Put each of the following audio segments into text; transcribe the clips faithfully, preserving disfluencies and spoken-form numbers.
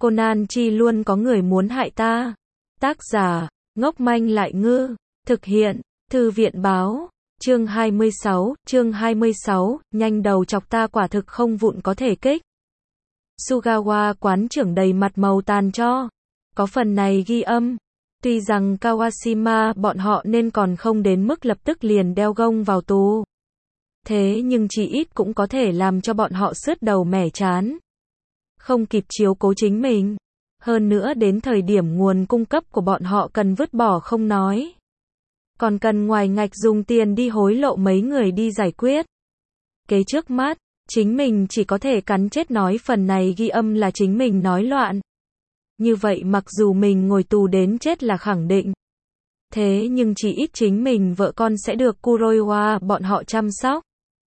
Conan chi luôn có người muốn hại ta. Tác giả, ngốc manh lại ngư. Thực hiện, Thư viện báo. Chương hai mươi sáu, chương hai mươi sáu, nhanh đầu chọc ta quả thực không vụn có thể kích. Sugawa quán trưởng đầy mặt màu tàn cho. Có phần này ghi âm. Tuy rằng Kawashima bọn họ nên còn không đến mức lập tức liền đeo gông vào tù. Thế nhưng chỉ ít cũng có thể làm cho bọn họ sứt đầu mẻ chán. Không kịp chiếu cố chính mình. Hơn nữa đến thời điểm nguồn cung cấp của bọn họ cần vứt bỏ không nói. Còn cần ngoài ngạch dùng tiền đi hối lộ mấy người đi giải quyết. Kế trước mắt, chính mình chỉ có thể cắn chết nói phần này ghi âm là chính mình nói loạn. Như vậy mặc dù mình ngồi tù đến chết là khẳng định. Thế nhưng chỉ ít chính mình vợ con sẽ được Kuroiwa bọn họ chăm sóc.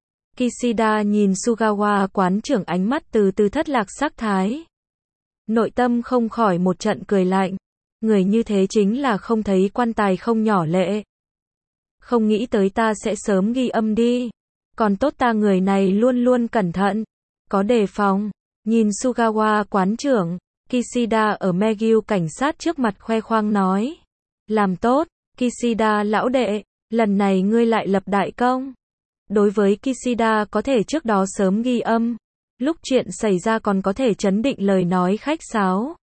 Kishida nhìn Sugawa quán trưởng ánh mắt từ từ thất lạc sắc thái. Nội tâm không khỏi một trận cười lạnh. Người như thế chính là không thấy quan tài không nhỏ lệ. Không nghĩ tới ta sẽ sớm ghi âm đi. Còn tốt ta người này luôn luôn cẩn thận. Có đề phòng. Nhìn Sugawa quán trưởng, Kishida ở Megyu cảnh sát trước mặt khoe khoang nói. Làm tốt, Kishida lão đệ, lần này ngươi lại lập đại công. Đối với Kishida có thể trước đó sớm ghi âm. Lúc chuyện xảy ra còn có thể chấn định lời nói khách sáo.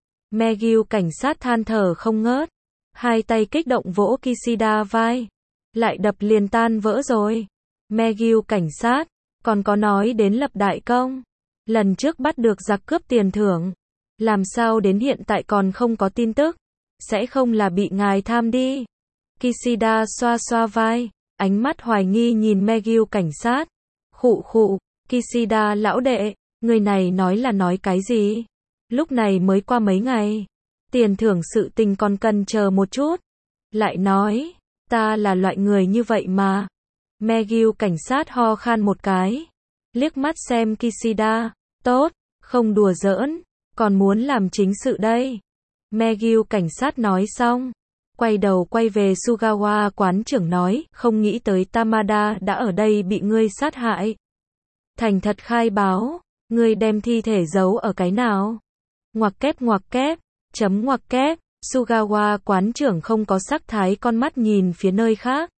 Megyu cảnh sát than thở không ngớt. Hai tay kích động vỗ Kishida vai. Lại đập liền tan vỡ rồi. Megyu cảnh sát, còn có nói đến lập đại công. Lần trước bắt được giặc cướp tiền thưởng. Làm sao đến hiện tại còn không có tin tức. Sẽ không là bị ngài tham đi. Kishida xoa xoa vai. Ánh mắt hoài nghi nhìn Megyu cảnh sát. Khụ khụ, Kishida lão đệ, người này nói là nói cái gì? Lúc này mới qua mấy ngày. Tiền thưởng sự tình còn cần chờ một chút. Lại nói, ta là loại người như vậy mà. Megyu cảnh sát ho khan một cái. Liếc mắt xem Kishida. Tốt, không đùa giỡn. Còn muốn làm chính sự đây. Megyu cảnh sát nói xong. Quay đầu quay về Sugawa quán trưởng nói, không nghĩ tới Tamada đã ở đây bị ngươi sát hại. Thành thật khai báo, ngươi đem thi thể giấu ở cái nào? Ngoặc kép ngoặc kép, chấm ngoặc kép, Sugawa quán trưởng không có sắc thái con mắt nhìn phía nơi khác.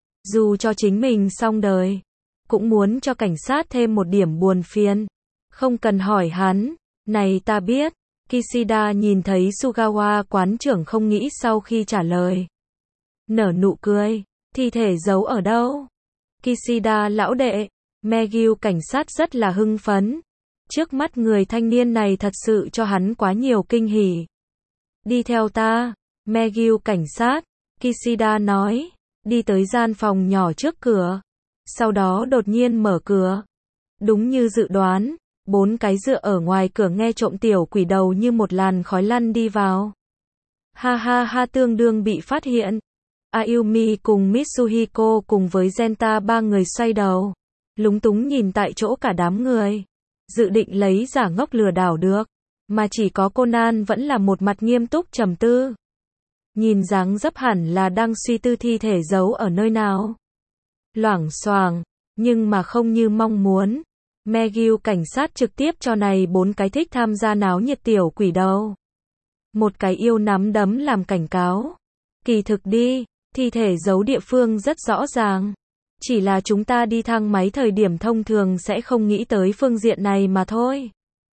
Dù cho chính mình xong đời, cũng muốn cho cảnh sát thêm một điểm buồn phiền. Không cần hỏi hắn, này ta biết. Kishida nhìn thấy Sugawa quán trưởng không nghĩ sau khi trả lời. Nở nụ cười, thi thể giấu ở đâu? Kishida lão đệ, Megyu cảnh sát rất là hưng phấn. Trước mắt người thanh niên này thật sự cho hắn quá nhiều kinh hỉ. Đi theo ta, Megyu cảnh sát, Kishida nói, đi tới gian phòng nhỏ trước cửa. Sau đó đột nhiên mở cửa. Đúng như dự đoán. Bốn cái dựa ở ngoài cửa nghe trộm tiểu quỷ đầu như một làn khói lăn đi vào. Ha ha ha tương đương bị phát hiện. Ayumi cùng Mitsuhiko cùng với Genta ba người xoay đầu. Lúng túng nhìn tại chỗ cả đám người. Dự định lấy giả ngốc lừa đảo được. Mà chỉ có Conan vẫn là một mặt nghiêm túc trầm tư. Nhìn dáng dấp hẳn là đang suy tư thi thể giấu ở nơi nào. Loảng xoảng, nhưng mà không như mong muốn. Megyu cảnh sát trực tiếp cho này bốn cái thích tham gia náo nhiệt tiểu quỷ đầu. Một cái yêu nắm đấm làm cảnh cáo. Kỳ thực đi, thi thể giấu địa phương rất rõ ràng. Chỉ là chúng ta đi thang máy thời điểm thông thường sẽ không nghĩ tới phương diện này mà thôi.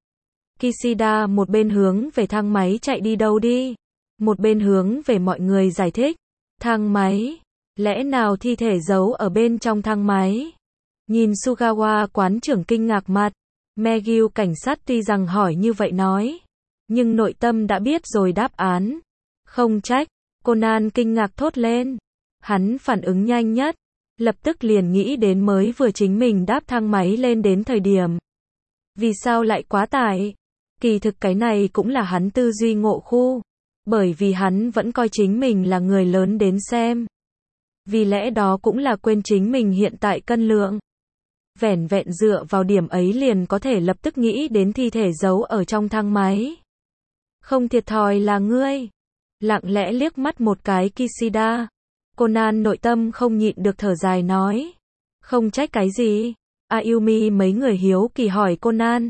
Kishida một bên hướng về thang máy chạy đi đâu đi. Một bên hướng về mọi người giải thích. Thang máy, lẽ nào thi thể giấu ở bên trong thang máy? Nhìn Sugawa quán trưởng kinh ngạc mặt, Megyu cảnh sát tuy rằng hỏi như vậy nói, nhưng nội tâm đã biết rồi đáp án. Không trách, Conan kinh ngạc thốt lên. Hắn phản ứng nhanh nhất, lập tức liền nghĩ đến mới vừa chính mình đáp thang máy lên đến thời điểm. Vì sao lại quá tải? Kỳ thực cái này cũng là hắn tư duy ngộ khu, bởi vì hắn vẫn coi chính mình là người lớn đến xem. Vì lẽ đó cũng là quên chính mình hiện tại cân lượng. Vẻn vẹn dựa vào điểm ấy liền có thể lập tức nghĩ đến thi thể giấu ở trong thang máy. Không thiệt thòi là ngươi. Lặng lẽ liếc mắt một cái Kishida. Conan nội tâm không nhịn được thở dài nói. Không trách cái gì. Ayumi mấy người hiếu kỳ hỏi Conan.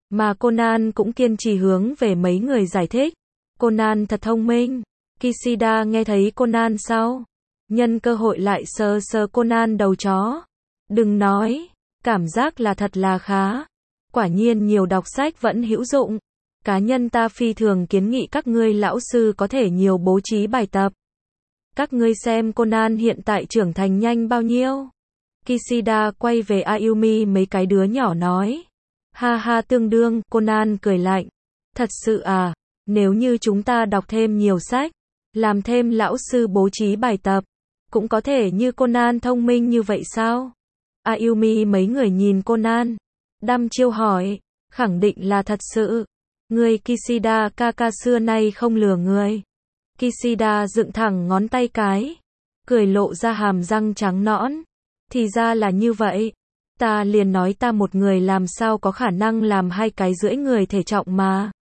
Mà Conan cũng kiên trì hướng về mấy người giải thích. Conan thật thông minh. Kishida nghe thấy Conan sau. Nhân cơ hội lại sờ sờ Conan đầu chó. Đừng nói. Cảm giác là thật là khá. Quả nhiên nhiều đọc sách vẫn hữu dụng. Cá nhân ta phi thường kiến nghị các ngươi lão sư có thể nhiều bố trí bài tập. Các ngươi xem Conan hiện tại trưởng thành nhanh bao nhiêu. Kishida quay về Ayumi mấy cái đứa nhỏ nói. Ha ha tương đương, Conan cười lạnh. Thật sự à, nếu như chúng ta đọc thêm nhiều sách, làm thêm lão sư bố trí bài tập, cũng có thể như Conan thông minh như vậy sao? Ayumi mấy người nhìn Conan, đăm chiêu hỏi, khẳng định là thật sự. Người Kishida Kaka xưa nay không lừa người. Kishida dựng thẳng ngón tay cái, cười lộ ra hàm răng trắng nõn. Thì ra là như vậy. Ta liền nói ta một người làm sao có khả năng làm hai cái rưỡi người thể trọng mà.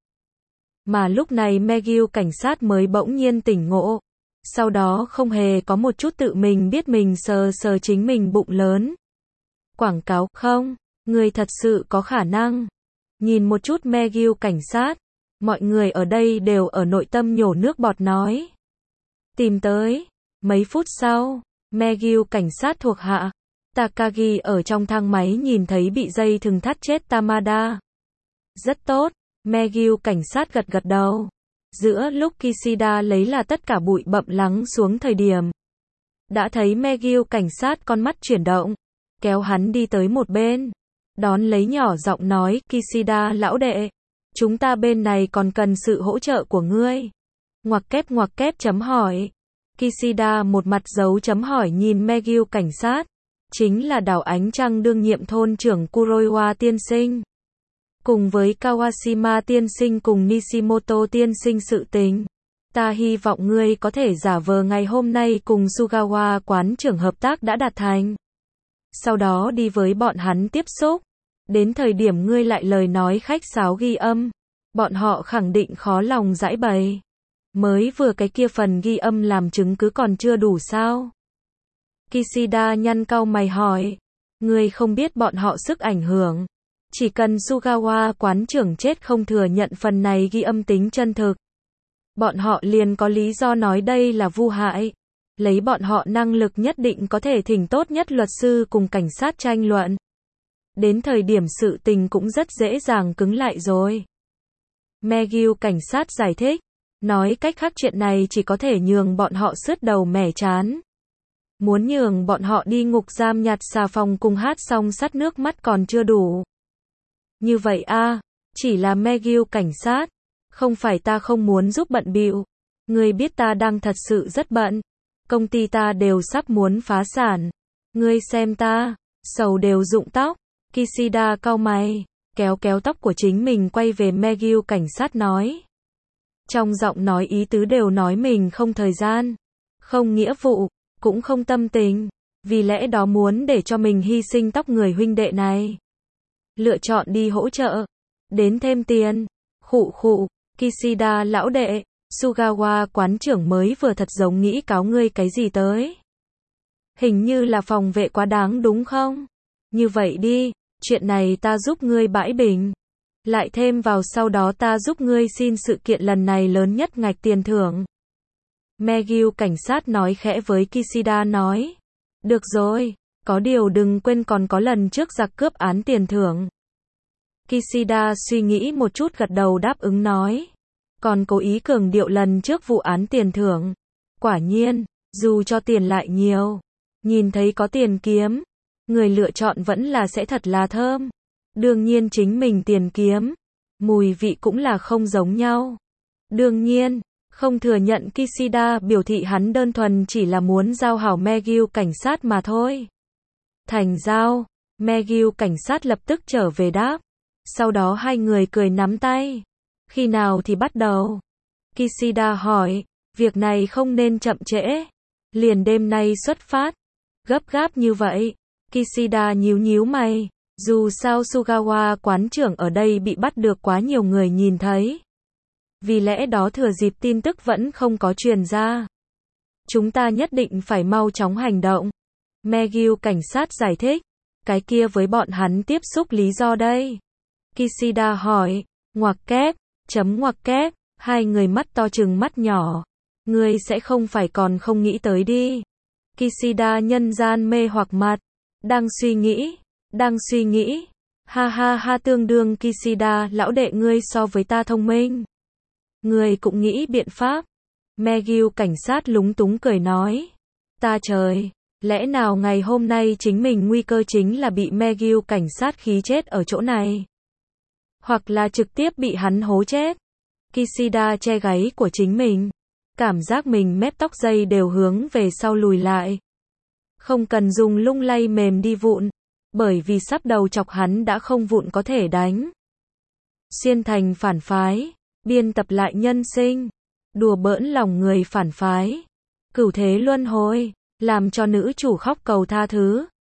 Mà lúc này McGill cảnh sát mới bỗng nhiên tỉnh ngộ. Sau đó không hề có một chút tự mình biết mình sờ sờ chính mình bụng lớn. Quảng cáo, không, người thật sự có khả năng. Nhìn một chút McGill cảnh sát, mọi người ở đây đều ở nội tâm nhổ nước bọt nói. Tìm tới. Mấy phút sau, McGill cảnh sát thuộc hạ. Takagi ở trong thang máy nhìn thấy bị dây thừng thắt chết Tamada. Rất tốt, McGill cảnh sát gật gật đầu. Giữa lúc Kishida lấy là tất cả bụi bặm lắng xuống thời điểm. Đã thấy McGill cảnh sát con mắt chuyển động, kéo hắn đi tới một bên. Đón lấy nhỏ giọng nói, Kishida lão đệ, chúng ta bên này còn cần sự hỗ trợ của ngươi. Ngoặc kép ngoặc kép chấm hỏi. Kishida một mặt dấu chấm hỏi nhìn McGill cảnh sát. Chính là đảo ánh trăng đương nhiệm thôn trưởng Kuroiwa tiên sinh. Cùng với Kawashima tiên sinh cùng Nishimoto tiên sinh sự tình. Ta hy vọng ngươi có thể giả vờ ngày hôm nay cùng Sugawa quán trưởng hợp tác đã đạt thành. Sau đó đi với bọn hắn tiếp xúc. Đến thời điểm ngươi lại lời nói khách sáo ghi âm. Bọn họ khẳng định khó lòng giải bày. Mới vừa cái kia phần ghi âm làm chứng cứ còn chưa đủ sao? Kishida nhăn cau mày hỏi. Ngươi không biết bọn họ sức ảnh hưởng. Chỉ cần Sugawa quán trưởng chết không thừa nhận phần này ghi âm tính chân thực. Bọn họ liền có lý do nói đây là vu hại. Lấy bọn họ năng lực nhất định có thể thỉnh tốt nhất luật sư cùng cảnh sát tranh luận. Đến thời điểm sự tình cũng rất dễ dàng cứng lại rồi. McGill cảnh sát giải thích. Nói cách khác chuyện này chỉ có thể nhường bọn họ sứt đầu mẻ chán. Muốn nhường bọn họ đi ngục giam nhặt xà phòng cùng hát xong sắt nước mắt còn chưa đủ. Như vậy a, à, chỉ là McGill cảnh sát. Không phải ta không muốn giúp bận bịu. Ngươi biết ta đang thật sự rất bận. Công ty ta đều sắp muốn phá sản. Ngươi xem ta, sầu đều rụng tóc. Kishida cau mày, kéo kéo tóc của chính mình quay về McGill cảnh sát nói. Trong giọng nói ý tứ đều nói mình không thời gian, không nghĩa vụ, cũng không tâm tình, vì lẽ đó muốn để cho mình hy sinh tóc người huynh đệ này. Lựa chọn đi hỗ trợ, đến thêm tiền, khụ khụ, Kishida lão đệ, Sugawa quán trưởng mới vừa thật giống nghĩ cáo ngươi cái gì tới. Hình như là phòng vệ quá đáng đúng không? Như vậy đi, chuyện này ta giúp ngươi bãi bình. Lại thêm vào sau đó ta giúp ngươi xin sự kiện lần này lớn nhất ngạch tiền thưởng. McGill cảnh sát nói khẽ với Kishida nói. Được rồi, có điều đừng quên còn có lần trước giặc cướp án tiền thưởng. Kishida suy nghĩ một chút gật đầu đáp ứng nói. Còn cố ý cường điệu lần trước vụ án tiền thưởng. Quả nhiên, dù cho tiền lại nhiều, nhìn thấy có tiền kiếm, người lựa chọn vẫn là sẽ thật là thơm. Đương nhiên chính mình tiền kiếm, mùi vị cũng là không giống nhau. Đương nhiên, không thừa nhận Kishida biểu thị hắn đơn thuần chỉ là muốn giao hảo McGill cảnh sát mà thôi. Thành giao, McGill cảnh sát lập tức trở về đáp. Sau đó hai người cười nắm tay. Khi nào thì bắt đầu? Kishida hỏi, việc này không nên chậm trễ. Liền đêm nay xuất phát. Gấp gáp như vậy. Kishida nhíu nhíu mày. Dù sao Sugawa quán trưởng ở đây bị bắt được quá nhiều người nhìn thấy. Vì lẽ đó thừa dịp tin tức vẫn không có truyền ra. Chúng ta nhất định phải mau chóng hành động. McGill cảnh sát giải thích. Cái kia với bọn hắn tiếp xúc lý do đây. Kishida hỏi, ngoặc kép, chấm ngoặc kép, hai người mắt to trừng mắt nhỏ. Ngươi sẽ không phải còn không nghĩ tới đi. Kishida nhân gian mê hoặc mặt. Đang suy nghĩ, đang suy nghĩ. Ha ha ha tương đương Kishida lão đệ ngươi so với ta thông minh. Ngươi cũng nghĩ biện pháp. McGill cảnh sát lúng túng cười nói. Ta trời, lẽ nào ngày hôm nay chính mình nguy cơ chính là bị McGill cảnh sát khí chết ở chỗ này. Hoặc là trực tiếp bị hắn hố chết. Kishida che gáy của chính mình. Cảm giác mình mép tóc dây đều hướng về sau lùi lại. Không cần dùng lung lay mềm đi vụn. Bởi vì sắp đầu chọc hắn đã không vụn có thể đánh. Xuyên thành phản phái. Biên tập lại nhân sinh. Đùa bỡn lòng người phản phái. Cửu thế luân hồi. Làm cho nữ chủ khóc cầu tha thứ.